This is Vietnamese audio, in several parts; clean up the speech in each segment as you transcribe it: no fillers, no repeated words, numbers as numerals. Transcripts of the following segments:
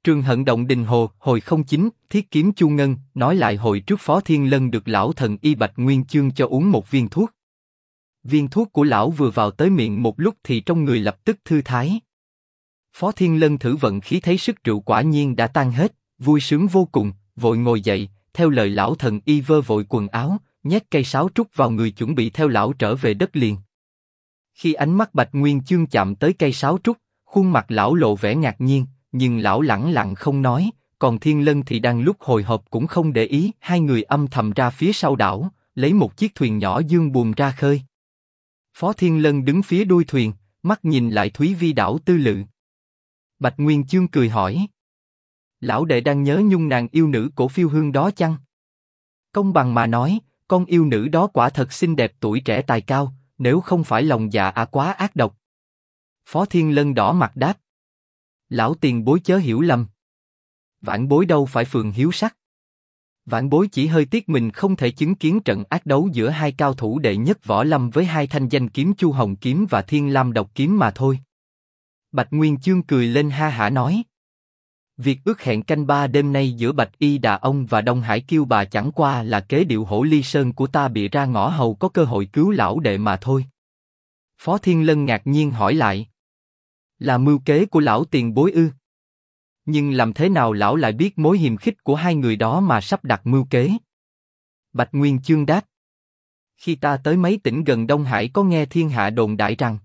Trường Hận Động Đình Hồ, hồi 09, Thiết Kiếm Chu Ngân, nói lại hồi trước Phó Thiên Lân được lão thần y Bạch Nguyên Chương cho uống một viên thuốc. Viên thuốc của lão vừa vào tới miệng một lúc thì trong người lập tức thư thái. Phó Thiên Lân thử vận khí thấy sức rượu quả nhiên đã tan hết, vui sướng vô cùng, vội ngồi dậy, theo lời lão thần y vơ vội quần áo, nhét cây sáo trúc vào người chuẩn bị theo lão trở về đất liền. Khi ánh mắt Bạch Nguyên Chương chạm tới cây sáo trúc, khuôn mặt lão lộ vẻ ngạc nhiên, nhưng lão lẳng lặng không nói, còn Thiên Lân thì đang lúc hồi hộp cũng không để ý. Hai người âm thầm ra phía sau đảo, lấy một chiếc thuyền nhỏ dương buồm ra khơi. Phó Thiên Lân đứng phía đuôi thuyền, mắt nhìn lại Thúy Vi đảo tư lự. Bạch Nguyên Chương cười hỏi: lão đệ đang nhớ nhung nàng yêu nữ Cổ Phiêu Hương đó chăng? Công bằng mà nói, con yêu nữ đó quả thật xinh đẹp, tuổi trẻ tài cao, nếu không phải lòng dạ quá ác độc. Phó Thiên Lân đỏ mặt đáp: lão tiền bối chớ hiểu lầm. Vãn bối đâu phải phường hiếu sắc. Vãn bối chỉ hơi tiếc mình không thể chứng kiến trận ác đấu giữa hai cao thủ đệ nhất võ lâm với hai thanh danh kiếm Chu Hồng kiếm và Thiên Lam độc kiếm mà thôi. Bạch Nguyên Chương cười lên ha hả nói: việc ước hẹn canh ba đêm nay giữa Bạch Y Đà Ông và Đông Hải Kiêu Bà chẳng qua là kế điệu Hổ Ly Sơn của ta bịa ra ngõ hầu có cơ hội cứu lão đệ mà thôi. Phó Thiên Lân ngạc nhiên hỏi lại: là mưu kế của lão tiền bối ư? Nhưng làm thế nào lão lại biết mối hiềm khích của hai người đó mà sắp đặt mưu kế? Bạch Nguyên Chương đáp: khi ta tới mấy tỉnh gần Đông Hải có nghe thiên hạ đồn đại rằng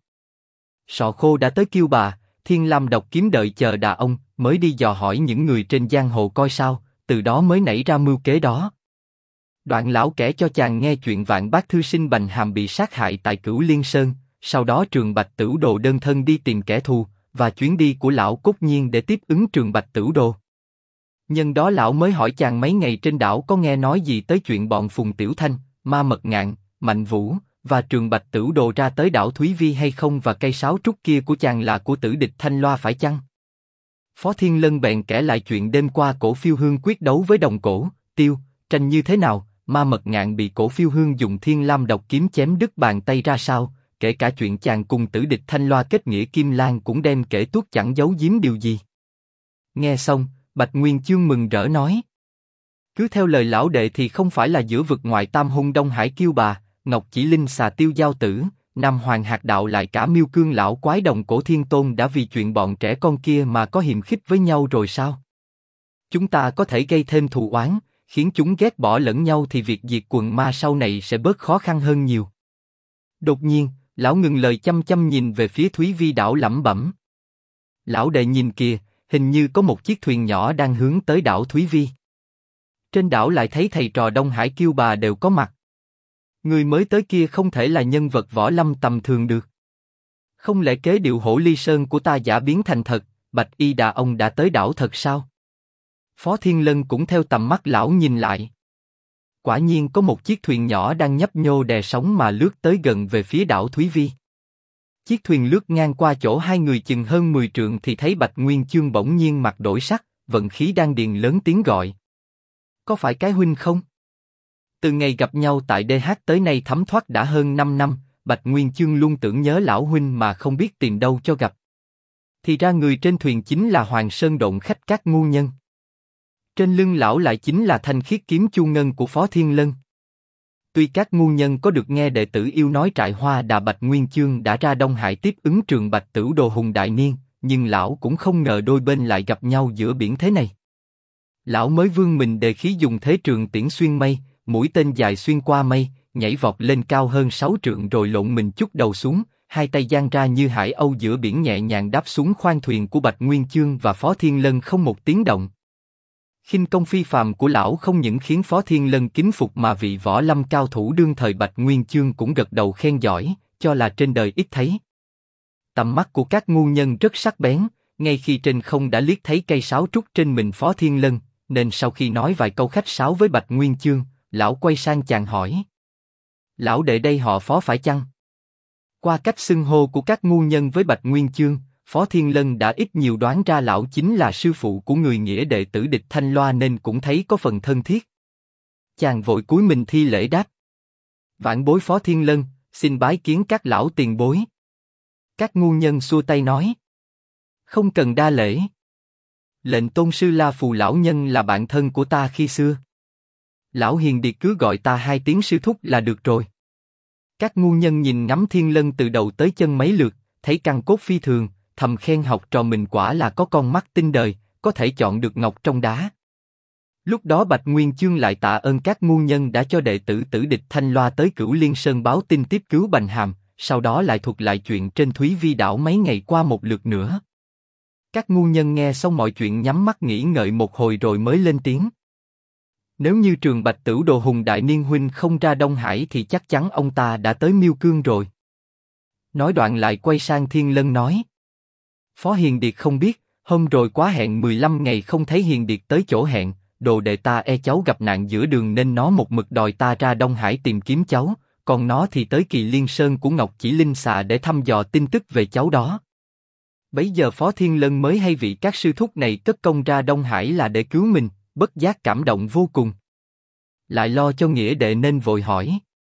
Sọ Khô đã tới Kiêu Bà, Thiên Lam độc kiếm đợi chờ Đà Ông, mới đi dò hỏi những người trên giang hồ coi sao, từ đó mới nảy ra mưu kế đó. Đoạn lão kể cho chàng nghe chuyện Vạn Bác thư sinh Bành Hàm bị sát hại tại Cửu Liên Sơn, sau đó Trường Bạch Tửu Đồ đơn thân đi tìm kẻ thù, và chuyến đi của lão cốt nhiên để tiếp ứng Trường Bạch Tửu Đồ. Nhân đó lão mới hỏi chàng mấy ngày trên đảo có nghe nói gì tới chuyện bọn Phùng Tiểu Thanh, Ma Mật Ngạn, Mạnh Vũ và Trường Bạch Tửu Đồ ra tới đảo Thúy Vi hay không, và cây sáo trúc kia của chàng là của tử địch Thanh Loa phải chăng? Phó Thiên Lân bèn kể lại chuyện đêm qua Cổ Phiêu Hương quyết đấu với Đồng Cổ, Tiêu, Tranh như thế nào, Ma Mật Ngạn bị Cổ Phiêu Hương dùng Thiên Lam độc kiếm chém đứt bàn tay ra sao, kể cả chuyện chàng cùng tử địch Thanh Loa kết nghĩa Kim Lan cũng đem kể tuốt chẳng giấu giếm điều gì. Nghe xong, Bạch Nguyên Chương mừng rỡ nói: cứ theo lời lão đệ thì không phải là giữa vực ngoại tam hung Đông Hải Kiêu Bà, Ngọc Chỉ Linh xà Tiêu Giao Tử, Nam Hoàng Hạt Đạo lại cả Miêu Cương lão quái Đồng Cổ Thiên Tôn đã vì chuyện bọn trẻ con kia mà có hiềm khích với nhau rồi sao? Chúng ta có thể gây thêm thù oán, khiến chúng ghét bỏ lẫn nhau thì việc diệt quần ma sau này sẽ bớt khó khăn hơn nhiều. Đột nhiên, lão ngừng lời chăm chăm nhìn về phía Thúy Vi đảo lẩm bẩm: lão đệ nhìn kìa, hình như có một chiếc thuyền nhỏ đang hướng tới đảo Thúy Vi. Trên đảo lại thấy thầy trò Đông Hải Kiêu Bà đều có mặt. Người mới tới kia không thể là nhân vật võ lâm tầm thường được. Không lẽ kế điệu Hổ Ly Sơn của ta giả biến thành thật, Bạch Y Đà Ông đã tới đảo thật sao? Phó Thiên Lân cũng theo tầm mắt lão nhìn lại. Quả nhiên có một chiếc thuyền nhỏ đang nhấp nhô đè sóng mà lướt tới gần về phía đảo Thúy Vi. Chiếc thuyền lướt ngang qua chỗ hai người chừng hơn 10 trượng thì thấy Bạch Nguyên Chương bỗng nhiên mặt đổi sắc, vận khí đan điền lớn tiếng gọi: có phải cái huynh không? Từ ngày gặp nhau tại DH tới nay thấm thoát đã hơn 5 năm, Bạch Nguyên Chương luôn tưởng nhớ lão huynh mà không biết tìm đâu cho gặp. Thì ra người trên thuyền chính là Hoàng Sơn Độn khách Các Ngu Nhân. Trên lưng lão lại chính là thanh khiết kiếm Chu Ngân của Phó Thiên Lân. Tuy Các Ngu Nhân có được nghe đệ tử yêu nói Trại Hoa Đà Bạch Nguyên Chương đã ra Đông Hải tiếp ứng Trường Bạch Tửu Đồ hùng đại niên, nhưng lão cũng không ngờ đôi bên lại gặp nhau giữa biển thế này. Lão mới vươn mình đề khí dùng thế trường tiễn xuyên mây, mũi tên dài xuyên qua mây, nhảy vọt lên cao hơn 6 trượng rồi lộn mình chút đầu xuống, hai tay giang ra như hải âu giữa biển nhẹ nhàng đáp xuống khoang thuyền của Bạch Nguyên Chương và Phó Thiên Lân không một tiếng động. Khinh công phi phàm của lão không những khiến Phó Thiên Lân kính phục mà vị võ lâm cao thủ đương thời Bạch Nguyên Chương cũng gật đầu khen giỏi, cho là trên đời ít thấy. Tầm mắt của Các Ngu Nhân rất sắc bén, ngay khi trên không đã liếc thấy cây sáo trúc trên mình Phó Thiên Lân, nên sau khi nói vài câu khách sáo với Bạch Nguyên Chương, lão quay sang chàng hỏi: lão đệ đây họ Phó phải chăng? Qua cách xưng hô của Các Ngu Nhân với Bạch Nguyên Chương, Phó Thiên Lân đã ít nhiều đoán ra lão chính là sư phụ của người nghĩa đệ tử địch Thanh Loa nên cũng thấy có phần thân thiết. Chàng vội cúi mình thi lễ đáp: vãn bối Phó Thiên Lân, xin bái kiến các lão tiền bối. Các Ngu Nhân xua tay nói: không cần đa lễ. Lệnh tôn sư La Phù lão nhân là bạn thân của ta khi xưa. Lão Hiền Điệt cứ gọi ta 2 tiếng sư thúc là được rồi. Các ngu nhân nhìn ngắm Thiên Lân từ đầu tới chân mấy lượt, thấy căn cốt phi thường, thầm khen học trò mình quả là có con mắt tinh đời, có thể chọn được ngọc trong đá. Lúc đó Bạch Nguyên Chương lại tạ ơn các ngu nhân đã cho đệ tử Tử Địch Thanh Loa tới Cửu Liên Sơn báo tin tiếp cứu Bành Hàm, sau đó lại thuật lại chuyện trên Thúy Vi đảo mấy ngày qua một lượt nữa. Các ngu nhân nghe xong mọi chuyện nhắm mắt nghĩ ngợi một hồi rồi mới lên tiếng. Nếu như Trường Bạch Tửu Đồ Hùng Đại Niên huynh không ra Đông Hải thì chắc chắn ông ta đã tới Miêu Cương rồi. Nói đoạn lại quay sang Thiên Lân nói. Phó Hiền Điệt không biết, hôm rồi quá hẹn 15 ngày không thấy Hiền Điệt tới chỗ hẹn, đồ đệ ta e cháu gặp nạn giữa đường nên nó một mực đòi ta ra Đông Hải tìm kiếm cháu, còn nó thì tới Kỳ Liên Sơn của Ngọc Chỉ Linh Xà để thăm dò tin tức về cháu đó. Bấy giờ Phó Thiên Lân mới hay vị các sư thúc này cất công ra Đông Hải là để cứu mình, bất giác cảm động vô cùng. Lại lo cho nghĩa đệ nên vội hỏi.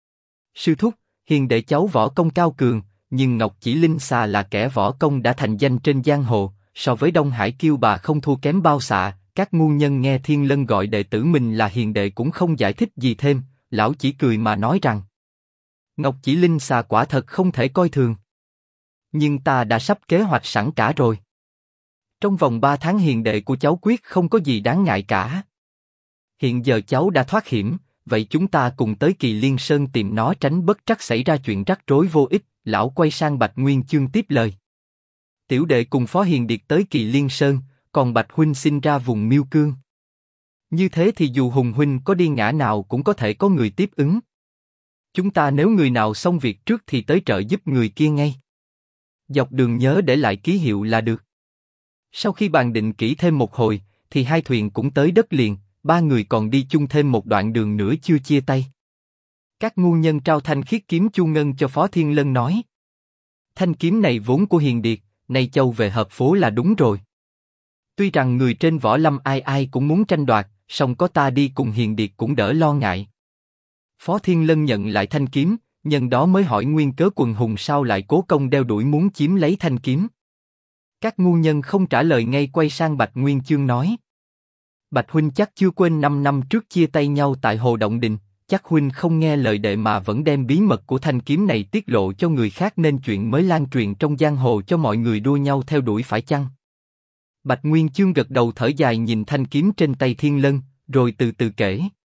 Sư thúc, Hiền đệ cháu võ công cao cường, nhưng Ngọc Chỉ Linh Xà là kẻ võ công đã thành danh trên giang hồ, so với Đông Hải Kiêu Bà không thua kém bao xạ. Các ngu nhân nghe Thiên Lân gọi đệ tử mình là Hiền đệ cũng không giải thích gì thêm, lão chỉ cười mà nói rằng. Ngọc Chỉ Linh Xà quả thật không thể coi thường. Nhưng ta đã sắp kế hoạch sẵn cả rồi. Trong vòng 3 tháng Hiền đệ của cháu quyết không có gì đáng ngại cả. Hiện giờ cháu đã thoát hiểm, vậy chúng ta cùng tới Kỳ Liên Sơn tìm nó tránh bất trắc xảy ra chuyện rắc rối vô ích. Lão quay sang Bạch Nguyên Chương tiếp lời. Tiểu đệ cùng Phó Hiền Điệt tới Kỳ Liên Sơn, còn Bạch huynh xin ra vùng Miêu Cương. Như thế thì dù Hùng huynh có đi ngã nào cũng có thể có người tiếp ứng. Chúng ta nếu người nào xong việc trước thì tới trợ giúp người kia ngay. Dọc đường nhớ để lại ký hiệu là được. Sau khi bàn định kỹ thêm một hồi, thì 2 thuyền cũng tới đất liền, 3 người còn đi chung thêm một đoạn đường nữa chưa chia tay. Các ngu nhân trao thanh khiết kiếm chu ngân cho Phó Thiên Lân nói. Thanh kiếm này vốn của Hiền Điệt, nay châu về hợp phố là đúng rồi. Tuy rằng người trên võ lâm ai ai cũng muốn tranh đoạt, song có ta đi cùng Hiền Điệt cũng đỡ lo ngại. Phó Thiên Lân nhận lại thanh kiếm, nhân đó mới hỏi nguyên cớ quần hùng sao lại cố công đeo đuổi muốn chiếm lấy thanh kiếm. Các ngu nhân không trả lời ngay quay sang Bạch Nguyên Chương nói. Bạch huynh chắc chưa quên 5 năm trước chia tay nhau tại Hồ Động Đình, chắc huynh không nghe lời đệ mà vẫn đem bí mật của thanh kiếm này tiết lộ cho người khác nên chuyện mới lan truyền trong giang hồ cho mọi người đua nhau theo đuổi phải chăng? Bạch Nguyên Chương gật đầu thở dài nhìn thanh kiếm trên tay Thiên Lân, rồi từ từ kể.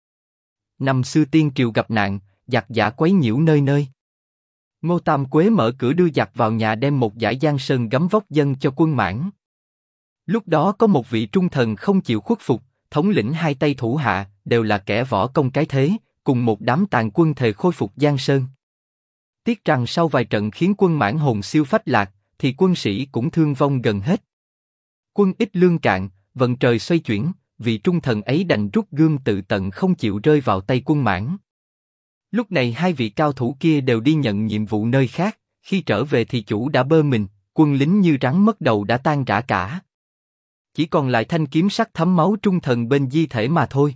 Năm xưa tiên triều gặp nạn, giặc giả quấy nhiễu nơi nơi. Ngô Tam Quế mở cửa đưa giặc vào nhà đem một dải giang sơn gấm vóc dâng cho quân Mãn. Lúc đó có một vị trung thần không chịu khuất phục, thống lĩnh 2 tay thủ hạ, đều là kẻ võ công cái thế, cùng một đám tàn quân thề khôi phục giang sơn. Tiếc rằng sau vài trận khiến quân Mãn hồn siêu phách lạc, thì quân sĩ cũng thương vong gần hết. Quân ít lương cạn, vận trời xoay chuyển, vị trung thần ấy đành rút gươm tự tận không chịu rơi vào tay quân Mãn. Lúc này 2 vị cao thủ kia đều đi nhận nhiệm vụ nơi khác, khi trở về thì chủ đã bơ mình, quân lính như rắn mất đầu đã tan rã cả. Chỉ còn lại thanh kiếm sắc thấm máu trung thần bên di thể mà thôi.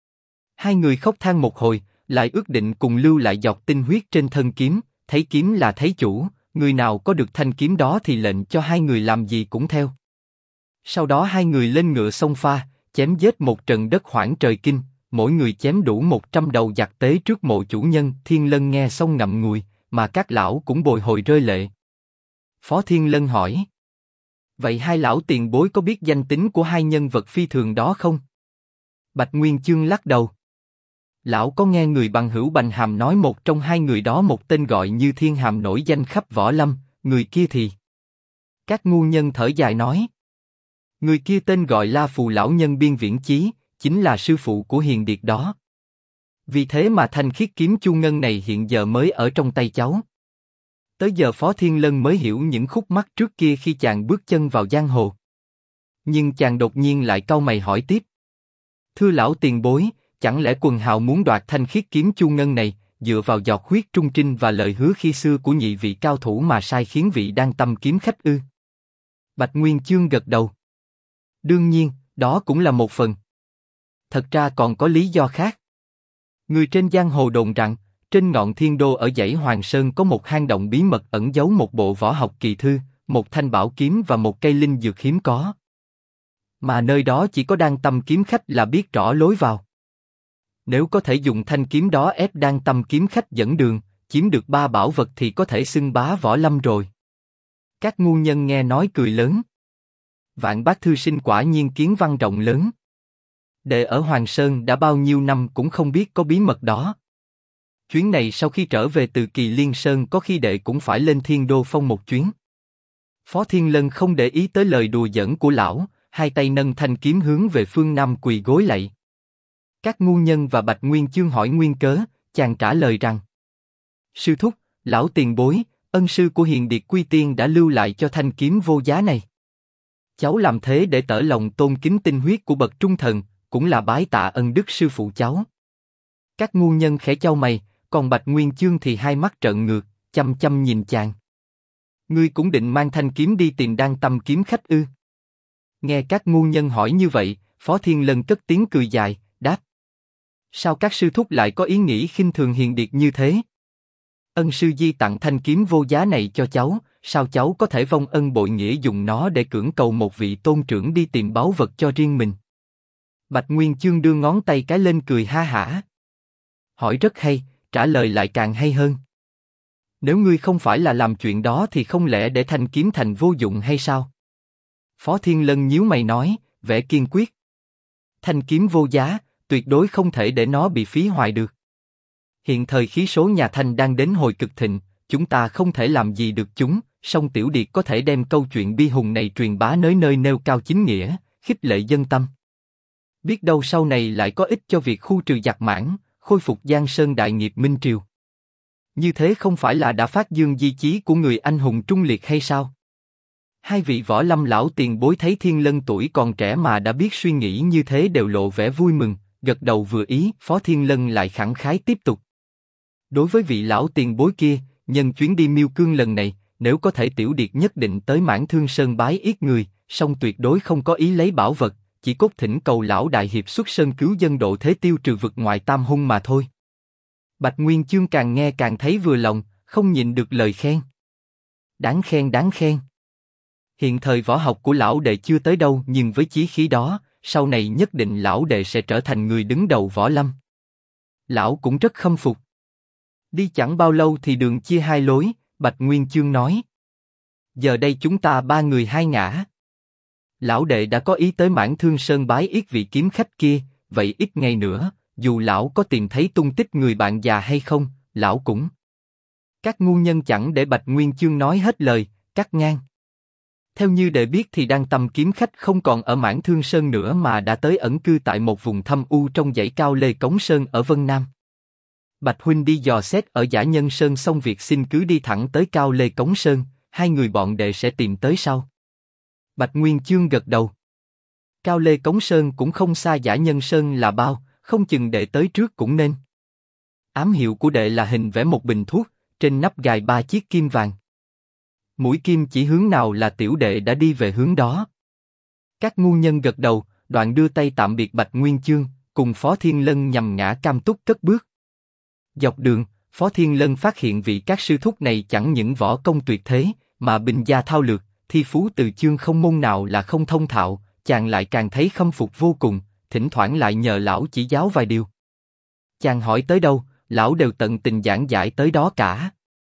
2 người khóc than một hồi, lại ước định cùng lưu lại giọt tinh huyết trên thân kiếm, thấy kiếm là thấy chủ, người nào có được thanh kiếm đó thì lệnh cho 2 người làm gì cũng theo. Sau đó 2 người lên ngựa xông pha, chém giết một trận đất hoảng trời kinh, mỗi người chém đủ 100 đầu giặc tế trước mộ chủ nhân. Thiên Lân nghe xong ngậm ngùi, mà các lão cũng bồi hồi rơi lệ. Phó Thiên Lân hỏi. Vậy 2 lão tiền bối có biết danh tính của 2 nhân vật phi thường đó không? Bạch Nguyên Chương lắc đầu. Lão có nghe người bằng hữu Bành Hàm nói một trong 2 người đó một tên gọi như Thiên Hàm nổi danh khắp võ lâm, người kia thì... Các ngu nhân thở dài nói. Người kia tên gọi La Phù lão nhân Biên Viễn Chí, chính là sư phụ của Hiền Điệt đó. Vì thế mà thanh khiết kiếm chu ngân này hiện giờ mới ở trong tay cháu. Tới giờ Phó Thiên Lân mới hiểu những khúc mắc trước kia khi chàng bước chân vào giang hồ. Nhưng chàng đột nhiên lại cau mày hỏi tiếp. Thưa lão tiền bối, chẳng lẽ quần hào muốn đoạt thanh khiết kiếm chu ngân này, dựa vào giọt huyết trung trinh và lời hứa khi xưa của nhị vị cao thủ mà sai khiến vị đang tâm kiếm khách ư? Bạch Nguyên Chương gật đầu. Đương nhiên, đó cũng là một phần. Thật ra còn có lý do khác. Người trên giang hồ đồn rằng, trên ngọn thiên đô ở dãy Hoàng Sơn có một hang động bí mật ẩn giấu một bộ võ học kỳ thư, một thanh bảo kiếm và một cây linh dược hiếm có. Mà nơi đó chỉ có Đan Tâm kiếm khách là biết rõ lối vào. Nếu có thể dùng thanh kiếm đó ép Đan Tâm kiếm khách dẫn đường, chiếm được 3 bảo vật thì có thể xưng bá võ lâm rồi. Các ngu nhân nghe nói cười lớn. Vạn Bác thư sinh quả nhiên kiến văn rộng lớn. Đệ ở Hoàng Sơn đã bao nhiêu năm cũng không biết có bí mật đó. Chuyến này sau khi trở về từ Kỳ Liên Sơn có khi đệ cũng phải lên Thiên Đô Phong một chuyến. Phó Thiên Lân không để ý tới lời đùa giỡn của lão, hai tay nâng thanh kiếm hướng về phương Nam quỳ gối lạy. Các ngu nhân và Bạch Nguyên Chương hỏi nguyên cớ, chàng trả lời rằng: Sư thúc, lão tiền bối, ân sư của Hiền Điệt Quy Tiên đã lưu lại cho thanh kiếm vô giá này. Cháu làm thế để tỏ lòng tôn kính tinh huyết của bậc trung thần, cũng là bái tạ ân đức sư phụ cháu. Các ngu nhân khẽ chau mày, còn Bạch Nguyên Chương thì hai mắt trợn ngược, chăm chăm nhìn chàng. Ngươi cũng định mang thanh kiếm đi tìm Đan Tâm kiếm khách ư? Nghe các ngu nhân hỏi như vậy, Phó Thiên Lân cất tiếng cười dài, đáp: Sao các sư thúc lại có ý nghĩ khinh thường Hiền Điệt như thế? Ân sư di tặng thanh kiếm vô giá này cho cháu, sao cháu có thể vong ân bội nghĩa dùng nó để cưỡng cầu một vị tôn trưởng đi tìm báu vật cho riêng mình? Bạch Nguyên Chương đưa ngón tay cái lên cười ha hả. Hỏi rất hay, trả lời lại càng hay hơn. Nếu ngươi không phải là làm chuyện đó thì không lẽ để thanh kiếm thành vô dụng hay sao? Phó Thiên Lân nhíu mày nói, vẻ kiên quyết. Thanh kiếm vô giá, tuyệt đối không thể để nó bị phí hoài được. Hiện thời khí số nhà Thanh đang đến hồi cực thịnh, chúng ta không thể làm gì được chúng, song Tiểu Điệt có thể đem câu chuyện bi hùng này truyền bá nơi nơi nêu cao chính nghĩa, khích lệ dân tâm. Biết đâu sau này lại có ích cho việc khu trừ giặc Mãn, khôi phục Giang Sơn đại nghiệp Minh Triều. Như thế không phải là đã phát dương di chí của người anh hùng trung liệt hay sao? Hai vị võ lâm lão tiền bối thấy Thiên Lân tuổi còn trẻ mà đã biết suy nghĩ như thế đều lộ vẻ vui mừng, gật đầu vừa ý. Phó Thiên Lân lại khẳng khái tiếp tục. Đối với vị lão tiền bối kia, nhân chuyến đi Miêu Cương lần này, nếu có thể Tiểu Điệt nhất định tới Mãn Thương Sơn bái yết người, song tuyệt đối không có ý lấy bảo vật, chỉ cốt thỉnh cầu lão đại hiệp xuất sơn cứu dân độ thế tiêu trừ vực ngoại tam hung mà thôi. Bạch Nguyên Chương càng nghe càng thấy vừa lòng, không nhịn được lời khen. Đáng khen, đáng khen. Hiện thời võ học của lão đệ chưa tới đâu, nhưng với chí khí đó, sau này nhất định lão đệ sẽ trở thành người đứng đầu võ lâm. Lão cũng rất khâm phục. Đi chẳng bao lâu thì đường chia hai lối, Bạch Nguyên Chương nói. Giờ đây chúng ta ba người hai ngả. Lão đệ đã có ý tới Mãn Thương Sơn bái yết vị kiếm khách kia, vậy ít ngày nữa, dù lão có tìm thấy tung tích người bạn già hay không, lão cũng. Các ngu nhân chẳng để Bạch Nguyên Chương nói hết lời, cắt ngang. Theo như đệ biết thì Đan Tâm kiếm khách không còn ở Mãn Thương Sơn nữa mà đã tới ẩn cư tại một vùng thâm u trong dãy cao Lê Cống Sơn ở Vân Nam. Bạch huynh đi dò xét ở Dã Nhân Sơn xong việc xin cứ đi thẳng tới cao Lê Cống Sơn, hai người bọn đệ sẽ tìm tới sau. Bạch Nguyên Chương gật đầu. Cao Lê Cống Sơn cũng không xa Dã Nhân Sơn là bao, không chừng đệ tới trước cũng nên. Ám hiệu của đệ là hình vẽ một bình thuốc, trên nắp gài 3 chiếc kim vàng. Mũi kim chỉ hướng nào là Tiểu đệ đã đi về hướng đó. Các ngu nhân gật đầu, đoạn đưa tay tạm biệt Bạch Nguyên Chương, cùng Phó Thiên Lân nhằm ngã cam túc cất bước. Dọc đường, Phó Thiên Lân phát hiện vị các sư thúc này chẳng những võ công tuyệt thế, mà binh gia thao lược, thi phú từ chương không môn nào là không thông thạo, chàng lại càng thấy khâm phục vô cùng, thỉnh thoảng lại nhờ lão chỉ giáo vài điều. Chàng hỏi tới đâu, lão đều tận tình giảng giải tới đó cả.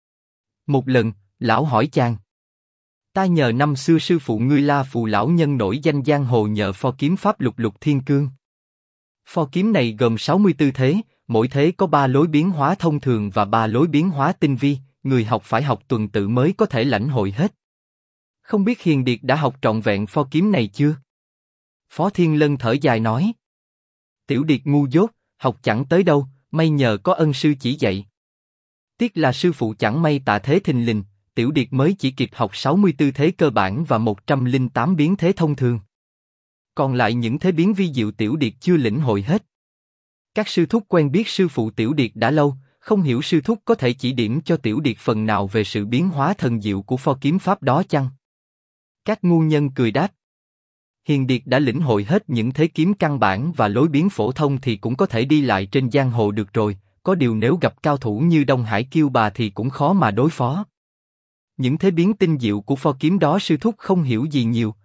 Một lần, lão hỏi chàng: Ta nhờ năm xưa sư phụ ngươi La Phù lão nhân nổi danh giang hồ nhờ pho kiếm pháp lục lục thiên cương. Pho kiếm này gồm 64 thế, mỗi thế có 3 lối biến hóa thông thường và 3 lối biến hóa tinh vi, người học phải học tuần tự mới có thể lãnh hội hết. Không biết Hiền Điệt đã học trọn vẹn pho kiếm này chưa? Phó Thiên Lân thở dài nói: Tiểu Điệt ngu dốt, học chẳng tới đâu, may nhờ có ân sư chỉ dạy. Tiếc là sư phụ chẳng may tạ thế thình lình, Tiểu Điệt mới chỉ kịp học 64 thế cơ bản và 108 biến thế thông thường. Còn lại những thế biến vi diệu Tiểu Điệt chưa lĩnh hội hết. Các sư thúc quen biết sư phụ Tiểu Điệt đã lâu, không hiểu sư thúc có thể chỉ điểm cho Tiểu Điệt phần nào về sự biến hóa thần diệu của pho kiếm pháp đó chăng? Các ngu nhân cười đáp: Hiền Điệt đã lĩnh hội hết những thế kiếm căn bản và lối biến phổ thông thì cũng có thể đi lại trên giang hồ được rồi, có điều nếu gặp cao thủ như Đông Hải Kiêu Bà thì cũng khó mà đối phó. Những thế biến tinh diệu của pho kiếm đó sư thúc không hiểu gì nhiều,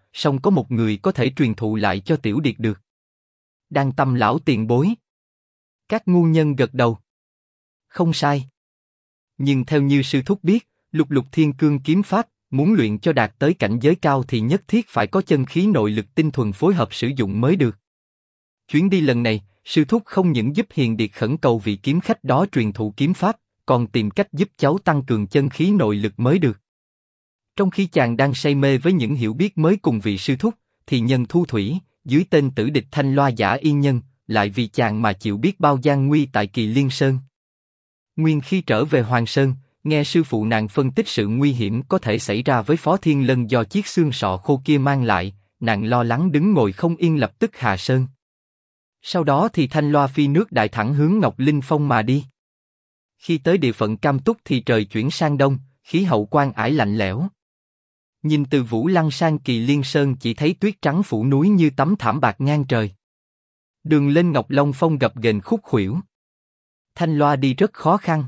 song có một người có thể truyền thụ lại cho Tiểu Điệt được. Đan Tâm lão tiền bối. Các ngu nhân gật đầu. Không sai. Nhưng theo như sư thúc biết, Lục Lục Thiên Cương kiếm pháp, muốn luyện cho đạt tới cảnh giới cao thì nhất thiết phải có chân khí nội lực tinh thuần phối hợp sử dụng mới được. Chuyến đi lần này, sư thúc không những giúp Hiền Điệt khẩn cầu vị kiếm khách đó truyền thụ kiếm pháp, còn tìm cách giúp cháu tăng cường chân khí nội lực mới được. Trong khi chàng đang say mê với những hiểu biết mới cùng vị sư thúc, thì nhân Thu Thủy, dưới tên tử địch Thanh Loa Giả Yên Nhân, lại vì chàng mà chịu biết bao gian nguy tại Kỳ Liên Sơn. Nguyên khi trở về Hoàng Sơn, nghe sư phụ nàng phân tích sự nguy hiểm có thể xảy ra với Phó Thiên Lân do chiếc xương sọ khô kia mang lại, nàng lo lắng đứng ngồi không yên lập tức hạ sơn. Sau đó thì Thanh Loa phi nước đại thẳng hướng Ngọc Linh Phong mà đi. Khi tới địa phận Cam Túc thì trời chuyển sang đông, khí hậu quang ải lạnh lẽo. Nhìn từ Vũ Lăng sang Kỳ Liên Sơn chỉ thấy tuyết trắng phủ núi như tấm thảm bạc ngang trời. Đường lên Ngọc Long Phong gập ghềnh khúc khuỷu. Thanh Loa đi rất khó khăn.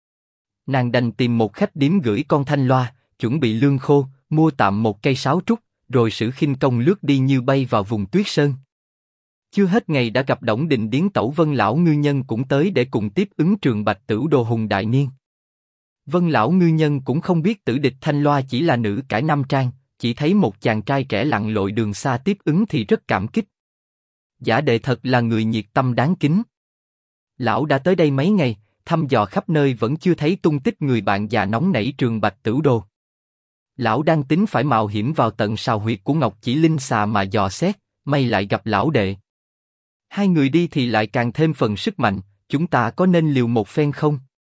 Nàng đành tìm một khách điếm gửi con Thanh Loa, chuẩn bị lương khô, mua tạm một cây sáo trúc, rồi sử khinh công lướt đi như bay vào vùng tuyết sơn. Chưa hết ngày đã gặp Đổng Định Điến Tẩu Vân lão ngư nhân cũng tới để cùng tiếp ứng Trường Bạch Tửu Đồ Hùng đại niên. Vân lão ngư nhân cũng không biết tử địch Thanh Loa chỉ là nữ cải nam trang, chỉ thấy một chàng trai trẻ lặn lội đường xa tiếp ứng thì rất cảm kích. Giả đệ thật là người nhiệt tâm đáng kính. Lão đã tới đây mấy ngày, thăm dò khắp nơi vẫn chưa thấy tung tích người bạn già nóng nảy Trường Bạch Tửu Đồ. Lão đang tính phải mạo hiểm vào tận sào huyệt của Ngọc Chỉ Linh Xà mà dò xét, may lại gặp lão đệ. Hai người đi thì lại càng thêm phần sức mạnh, chúng ta có nên liều một phen không?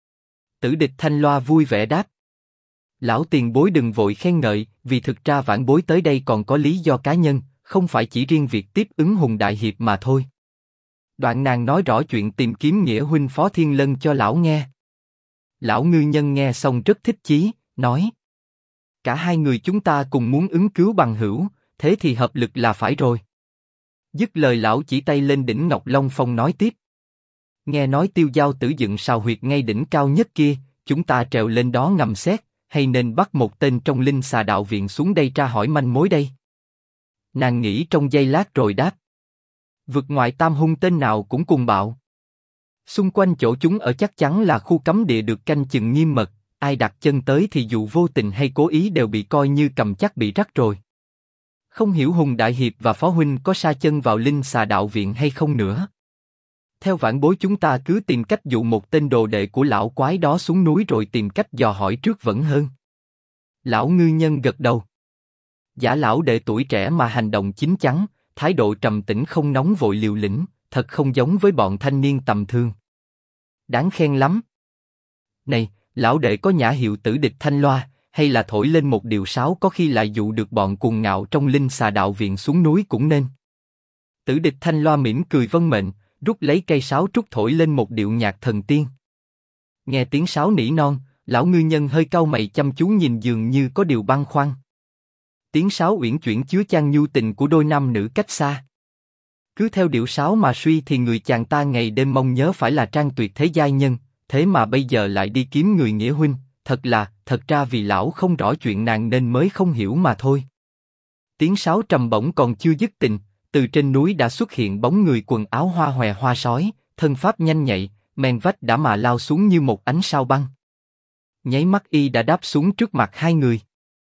Tử địch Thanh Loa vui vẻ đáp. Lão tiền bối đừng vội khen ngợi, vì thực ra vãn bối tới đây còn có lý do cá nhân, không phải chỉ riêng việc tiếp ứng Hùng đại hiệp mà thôi. Đoạn nàng nói rõ chuyện tìm kiếm nghĩa huynh Phó Thiên Lân cho lão nghe. Lão ngư nhân nghe xong rất thích chí, nói: cả hai người chúng ta cùng muốn ứng cứu bằng hữu, thế thì hợp lực là phải rồi. Dứt lời lão chỉ tay lên đỉnh Ngọc Long Phong nói tiếp: nghe nói Tiêu Giao Tử dựng sào huyệt ngay đỉnh cao nhất kia, chúng ta trèo lên đó ngầm xét, hay nên bắt một tên trong Linh Xà Đạo Viện xuống đây tra hỏi manh mối đây? Nàng nghĩ trong giây lát rồi đáp: vượt ngoại tam hung tên nào cũng cùng bạo. Xung quanh chỗ chúng ở chắc chắn là khu cấm địa được canh chừng nghiêm mật, ai đặt chân tới thì dù vô tình hay cố ý đều bị coi như cầm chắc bị rắc rồi. Không hiểu Hùng đại hiệp và Phó huynh có sa chân vào Linh Xà Đạo Viện hay không nữa. Theo vãn bối chúng ta cứ tìm cách dụ một tên đồ đệ của lão quái đó xuống núi rồi tìm cách dò hỏi trước vẫn hơn. Lão ngư nhân gật đầu. Giả lão đệ tuổi trẻ mà hành động chín chắn, thái độ trầm tĩnh không nóng vội liều lĩnh, thật không giống với bọn thanh niên tầm thường. Đáng khen lắm. Này, lão đệ có nhã hiệu tử địch Thanh Loa, hay là thổi lên một điệu sáo có khi lại dụ được bọn cuồng ngạo trong Linh Xà Đạo Viện xuống núi cũng nên. Tử địch Thanh Loa mỉm cười vâng mệnh, rút lấy cây sáo trúc thổi lên một điệu nhạc thần tiên. Nghe tiếng sáo nỉ non, lão ngư nhân hơi cau mày chăm chú nhìn dường như có điều băn khoăn. Tiếng sáo uyển chuyển chứa chan nhu tình của đôi nam nữ cách xa. Cứ theo điệu sáo mà suy thì người chàng ta ngày đêm mong nhớ phải là Trang Tuyệt thế giai nhân, thế mà bây giờ lại đi kiếm người nghĩa huynh, thật ra vì lão không rõ chuyện nàng nên mới không hiểu mà thôi. Tiếng sáo trầm bổng còn chưa dứt tình, từ trên núi đã xuất hiện bóng người quần áo hoa hòe hoa sói, thân pháp nhanh nhạy, men vách đã mà lao xuống như một ánh sao băng. Nháy mắt y đã đáp xuống trước mặt hai người.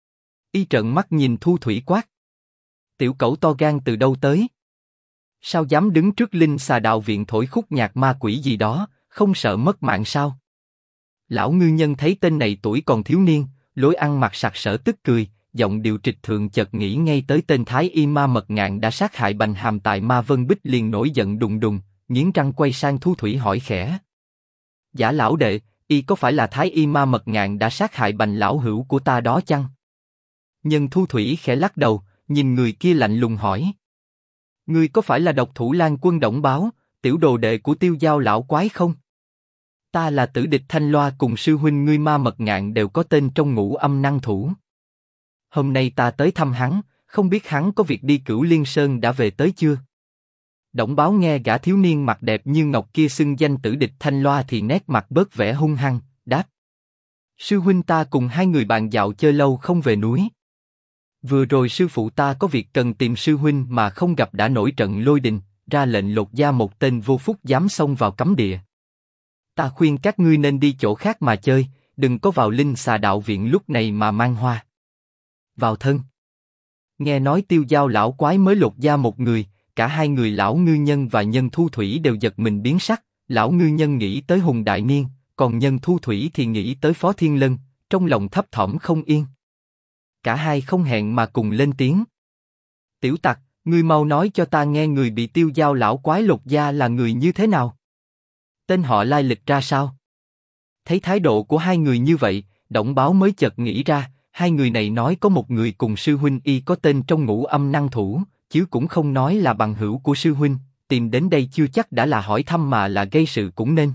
Y trợn mắt nhìn Thu Thủy quát: tiểu cẩu to gan từ đâu tới? Sao dám đứng trước Linh Xà Đạo Viện thổi khúc nhạc ma quỷ gì đó, không sợ mất mạng sao? Lão ngư nhân thấy tên này tuổi còn thiếu niên, lối ăn mặc sặc sỡ tức cười, giọng điệu trịch thượng chợt nghĩ ngay tới tên Thái Y Ma Mật Ngạn đã sát hại Bành Hàm tại Ma Vân Bích liền nổi giận đùng đùng, nghiến răng quay sang Thu Thủy hỏi khẽ: giả lão đệ, y có phải là Thái Y Ma Mật Ngạn đã sát hại Bành lão hữu của ta đó chăng? Nhân Thu Thủy khẽ lắc đầu, nhìn người kia lạnh lùng hỏi: ngươi có phải là Độc Thủ Lan Quân Đổng Báo, tiểu đồ đệ của Tiêu Giao lão quái không? Ta là tử địch Thanh Loa, cùng sư huynh ngươi Ma Mật Ngạn đều có tên trong ngũ âm năng thủ. Hôm nay ta tới thăm hắn, không biết hắn có việc đi Cửu Liên Sơn đã về tới chưa? Đổng Báo nghe gã thiếu niên mặt đẹp như ngọc kia xưng danh tử địch Thanh Loa thì nét mặt bớt vẻ hung hăng, đáp: sư huynh ta cùng hai người bạn dạo chơi lâu không về núi. Vừa rồi sư phụ ta có việc cần tìm sư huynh mà không gặp đã nổi trận lôi đình, ra lệnh lột da một tên vô phúc dám xông vào cấm địa. Ta khuyên các ngươi nên đi chỗ khác mà chơi, đừng có vào Linh Xà Đạo Viện lúc này mà mang hoa vào thân. Nghe nói Tiêu Dao lão quái mới lột da một người, cả hai người lão ngư nhân và nhân thu thủy đều giật mình biến sắc. Lão ngư nhân nghĩ tới Hùng Đại Niên, còn nhân thu thủy thì nghĩ tới Phó Thiên Lân, trong lòng thấp thỏm không yên. Cả hai không hẹn mà cùng lên tiếng. Tiểu tặc, ngươi mau nói cho ta nghe người bị Tiêu Dao lão quái lột da là người như thế nào? Tên họ lai lịch ra sao? Thấy thái độ của hai người như vậy, Đổng Báo mới chợt nghĩ ra, hai người này nói có một người cùng sư huynh y có tên trong Ngũ Âm Năng Thủ, chứ cũng không nói là bằng hữu của sư huynh, tìm đến đây chưa chắc đã là hỏi thăm mà là gây sự cũng nên.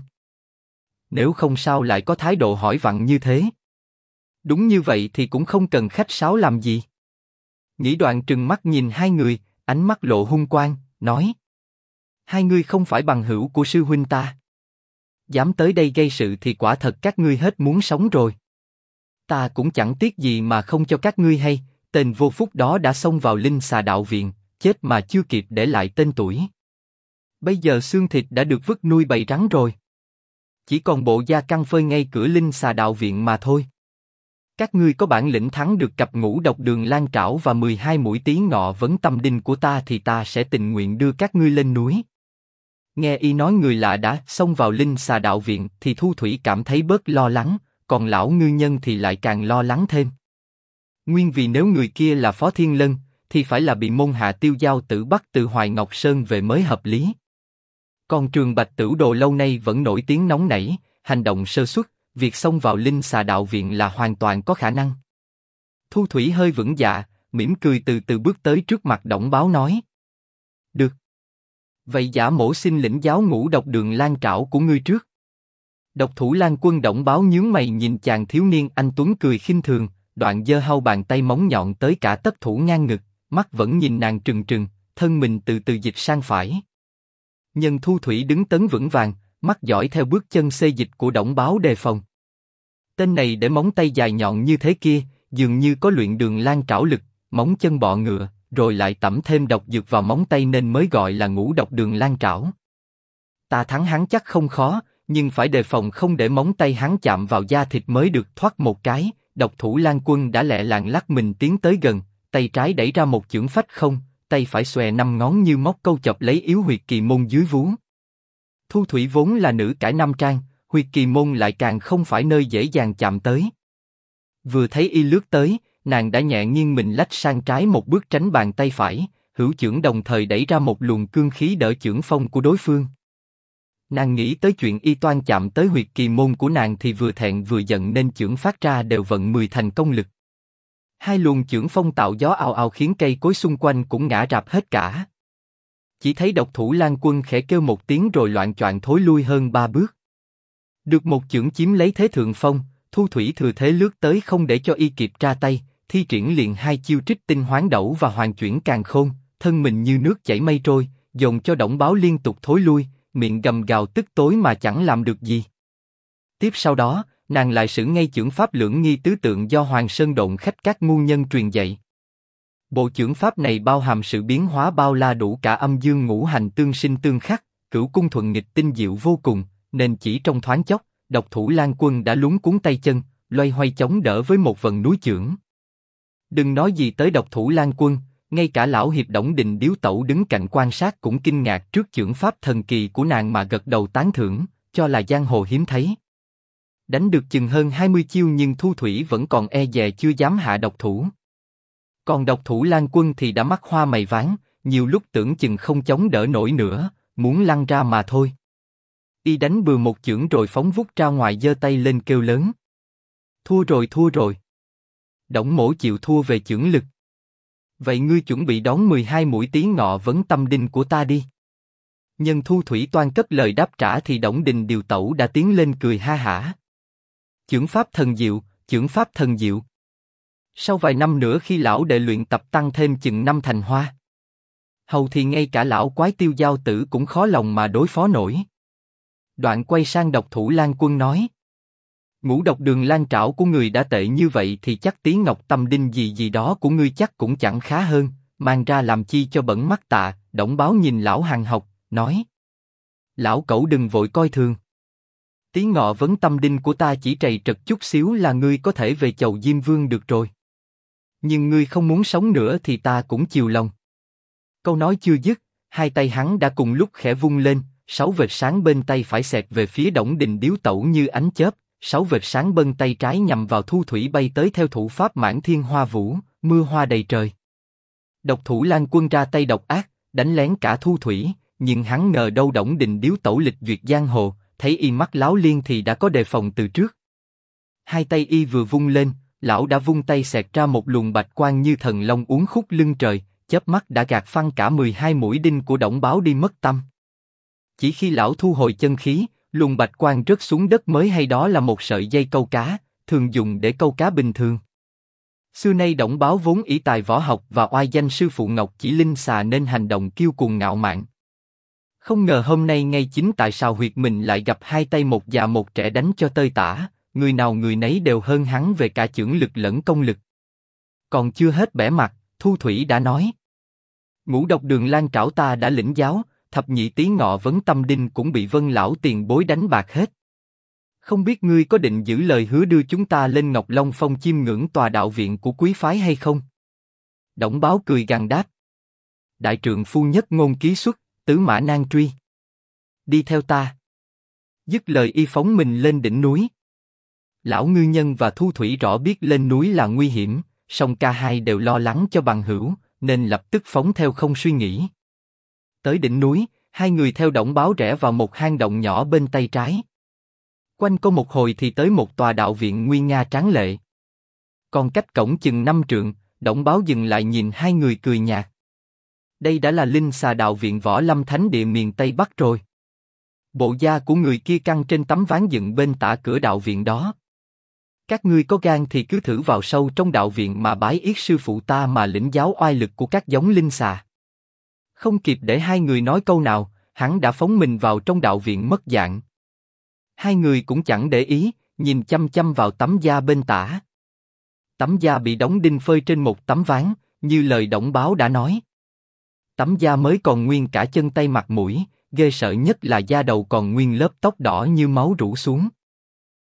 Nếu không sao lại có thái độ hỏi vặn như thế? Đúng như vậy thì cũng không cần khách sáo làm gì. Nghĩ đoạn trừng mắt nhìn hai người, ánh mắt lộ hung quang, nói: hai ngươi không phải bằng hữu của sư huynh ta. Dám tới đây gây sự thì quả thật các ngươi hết muốn sống rồi. Ta cũng chẳng tiếc gì mà không cho các ngươi hay, tên vô phúc đó đã xông vào Linh Xà Đạo Viện, chết mà chưa kịp để lại tên tuổi. Bây giờ xương thịt đã được vứt nuôi bầy rắn rồi. Chỉ còn bộ da căng phơi ngay cửa Linh Xà Đạo Viện mà thôi. Các ngươi có bản lĩnh thắng được cặp Ngũ Độc Đường Lan Trảo và 12 mũi Tí Ngọ Vấn Tâm Đinh của ta thì ta sẽ tình nguyện đưa các ngươi lên núi. Nghe y nói người lạ đã xông vào Linh Xà Đạo Viện thì Thu Thủy cảm thấy bớt lo lắng, còn lão ngư nhân thì lại càng lo lắng thêm. Nguyên vì nếu người kia là Phó Thiên Lân, thì phải là bị môn hạ Tiêu Dao Tử bắt từ Hoài Ngọc Sơn về mới hợp lý. Còn Trường Bạch Tửu Đồ lâu nay vẫn nổi tiếng nóng nảy, hành động sơ suất, việc xông vào Linh Xà Đạo Viện là hoàn toàn có khả năng. Thu Thủy hơi vững dạ, mỉm cười từ từ bước tới trước mặt Đổng Báo nói: được. Vậy giả mổ xin lĩnh giáo Ngũ Độc Đường Lan Trảo của ngươi trước. Độc Thủ Lan Quân Đổng Báo nhướng mày nhìn chàng thiếu niên anh tuấn cười khinh thường, đoạn giơ hau bàn tay móng nhọn tới cả tấc thủ ngang ngực, mắt vẫn nhìn nàng trừng trừng, thân mình từ từ dịch sang phải. Nhân Thu Thủy đứng tấn vững vàng, mắt dõi theo bước chân xê dịch của Đổng Báo đề phòng. Tên này để móng tay dài nhọn như thế kia, dường như có luyện Đường Lan Trảo lực, móng chân bọ ngựa, rồi lại tẩm thêm độc dược vào móng tay nên mới gọi là Ngũ Độc Đường Lan Trảo. Ta thắng hắn chắc không khó, nhưng phải đề phòng không để móng tay hắn chạm vào da thịt mới được. Thoát một cái, Độc Thủ Lan Quân đã lẹ làng lắc mình tiến tới gần, tay trái đẩy ra một chưởng phách không, tay phải xòe 5 ngón như móc câu chọc lấy yếu huyệt kỳ môn dưới vú. Thu Thủy vốn là nữ cải nam trang, huyệt kỳ môn lại càng không phải nơi dễ dàng chạm tới. Vừa thấy y lướt tới, nàng đã nhẹ nghiêng mình lách sang trái một bước tránh bàn tay phải, hữu chưởng đồng thời đẩy ra một luồng cương khí đỡ chưởng phong của đối phương. Nàng nghĩ tới chuyện y toan chạm tới huyệt kỳ môn của nàng thì vừa thẹn vừa giận nên chưởng phát ra đều vận 10 thành công lực. Hai luồng chưởng phong tạo gió ào ào khiến cây cối xung quanh cũng ngã rạp hết cả. Chỉ thấy Độc Thủ Lan Quân khẽ kêu một tiếng rồi loạng choạng thối lui hơn 3 bước. Được một chưởng chiếm lấy thế thượng phong, Thu Thủy thừa thế lướt tới không để cho y kịp ra tay, thi triển liền hai chiêu Trích Tinh Hoán Đẩu và Hoàn Chuyển Càn Khôn, thân mình như nước chảy mây trôi, dồn cho Đổng Báo liên tục thối lui, miệng gầm gào tức tối mà chẳng làm được gì. Tiếp sau đó, nàng lại sử ngay chưởng pháp Lưỡng Nghi Tứ Tượng do Hoàng Sơn Độn Khách các ngu nhân truyền dạy. Bộ chưởng pháp này bao hàm sự biến hóa bao la đủ cả âm dương ngũ hành tương sinh tương khắc, cửu cung thuận nghịch tinh diệu vô cùng, nên chỉ trong thoáng chốc, Độc Thủ Lan Quân đã luống cuống tay chân, loay hoay chống đỡ với một vần núi chưởng. Đừng nói gì tới Độc Thủ Lan Quân, ngay cả lão hiệp Đổng Đình Điếu Tẩu đứng cạnh quan sát cũng kinh ngạc trước chưởng pháp thần kỳ của nàng mà gật đầu tán thưởng, cho là giang hồ hiếm thấy. Đánh được chừng hơn 20 chiêu nhưng Thu Thủy vẫn còn e dè chưa dám hạ độc thủ. Còn Độc Thủ Lan Quân thì đã mắt hoa mày váng, nhiều lúc tưởng chừng không chống đỡ nổi nữa, muốn lăn ra mà thôi. Y đánh bừa một chưởng rồi phóng vút ra ngoài giơ tay lên kêu lớn. Thua rồi, thua rồi. Đổng mỗ chịu thua về chưởng lực. Vậy ngươi chuẩn bị đón 12 mũi Tí Ngọ Vấn Tâm Đinh của ta đi. Nhân Thu Thủy toan cất lời đáp trả thì Đổng Đình Điều Tẩu đã tiến lên cười ha hả. Chưởng pháp thần diệu, chưởng pháp thần diệu. Sau vài năm nữa khi lão đệ luyện tập tăng thêm chừng 5 thành hoa, hầu thì ngay cả lão quái Tiêu Dao Tử cũng khó lòng mà đối phó nổi. Đoạn quay sang Độc Thủ Lan Quân nói. Ngũ độc đường lan trảo của người đã tệ như vậy thì chắc tí ngọc tâm đinh gì gì đó của ngươi chắc cũng chẳng khá hơn, mang ra làm chi cho bẩn mắt tạ. Đổng Báo nhìn lão hàng học, nói: Lão cẩu đừng vội coi thường. Tí ngọ vấn tâm đinh của ta chỉ trầy trật chút xíu là ngươi có thể về chầu Diêm Vương được rồi. Nhưng ngươi không muốn sống nữa thì ta cũng chiều lòng. Câu nói chưa dứt, hai tay hắn đã cùng lúc khẽ vung lên, 6 vệt sáng bên tay phải xẹt về phía Đổng Đình điếu tẩu như ánh chớp, 6 vệt sáng bên tay trái nhằm vào Thu Thủy bay tới theo thủ pháp Mãn Thiên Hoa Vũ, mưa hoa đầy trời. Độc thủ Lan Quân ra tay độc ác, đánh lén cả Thu Thủy, nhưng hắn ngờ đâu Đổng Đình điếu tẩu lịch duyệt giang hồ, thấy y mắt láo liên thì đã có đề phòng từ trước. Hai tay y vừa vung lên, lão đã vung tay xẹt ra một luồng bạch quang như thần long uốn khúc lưng trời, chớp mắt đã gạt phăng cả 12 mũi đinh của Đổng Báo đi mất tăm. Chỉ khi lão thu hồi chân khí, luồng bạch quang rớt xuống đất mới hay đó là một sợi dây câu cá, thường dùng để câu cá bình thường. Xưa nay Đổng Báo vốn ỷ tài võ học và oai danh sư phụ Ngọc Chỉ Linh Xà nên hành động kiêu cuồng ngạo mạn. Không ngờ hôm nay ngay chính tại Sào Huyệt mình lại gặp hai tay một già một trẻ đánh cho tơi tả, người nào người nấy đều hơn hắn về cả chưởng lực lẫn công lực. Còn chưa hết bẻ mặt, Thu Thủy đã nói: Ngũ độc đường lan trảo ta đã lĩnh giáo, thập nhị tí ngọ vấn tâm đinh cũng bị Vân lão tiền bối đánh bạc hết. Không biết ngươi có định giữ lời hứa đưa chúng ta lên Ngọc Long Phong chiêm ngưỡng tòa đạo viện của quý phái hay không? Đổng Báo cười gằn đáp: Đại trượng phu nhất ngôn ký xuất, tứ mã nan truy. Đi theo ta. Dứt lời y phóng mình lên đỉnh núi. Lão ngư nhân và Thu Thủy rõ biết lên núi là nguy hiểm, song cả hai đều lo lắng cho bằng hữu, nên lập tức phóng theo không suy nghĩ. Tới đỉnh núi, hai người theo Đổng Báo rẽ vào một hang động nhỏ bên tay trái. Quanh co một hồi thì tới một tòa đạo viện nguy nga tráng lệ. Còn cách cổng chừng 5 trượng, Đổng Báo dừng lại nhìn hai người cười nhạt. Đây đã là Linh Xà đạo viện Võ Lâm Thánh địa miền Tây Bắc rồi. Bộ da của người kia căng trên tấm ván dựng bên tả cửa đạo viện đó. Các ngươi có gan thì cứ thử vào sâu trong đạo viện mà bái yết sư phụ ta mà lĩnh giáo oai lực của các giống linh xà. Không kịp để hai người nói câu nào, hắn đã phóng mình vào trong đạo viện mất dạng. Hai người cũng chẳng để ý, nhìn chăm chăm vào tấm da bên tả. Tấm da bị đóng đinh phơi trên một tấm ván, như lời Đổng Báo đã nói. Tấm da mới còn nguyên cả chân tay mặt mũi, ghê sợ nhất là da đầu còn nguyên lớp tóc đỏ như máu rủ xuống.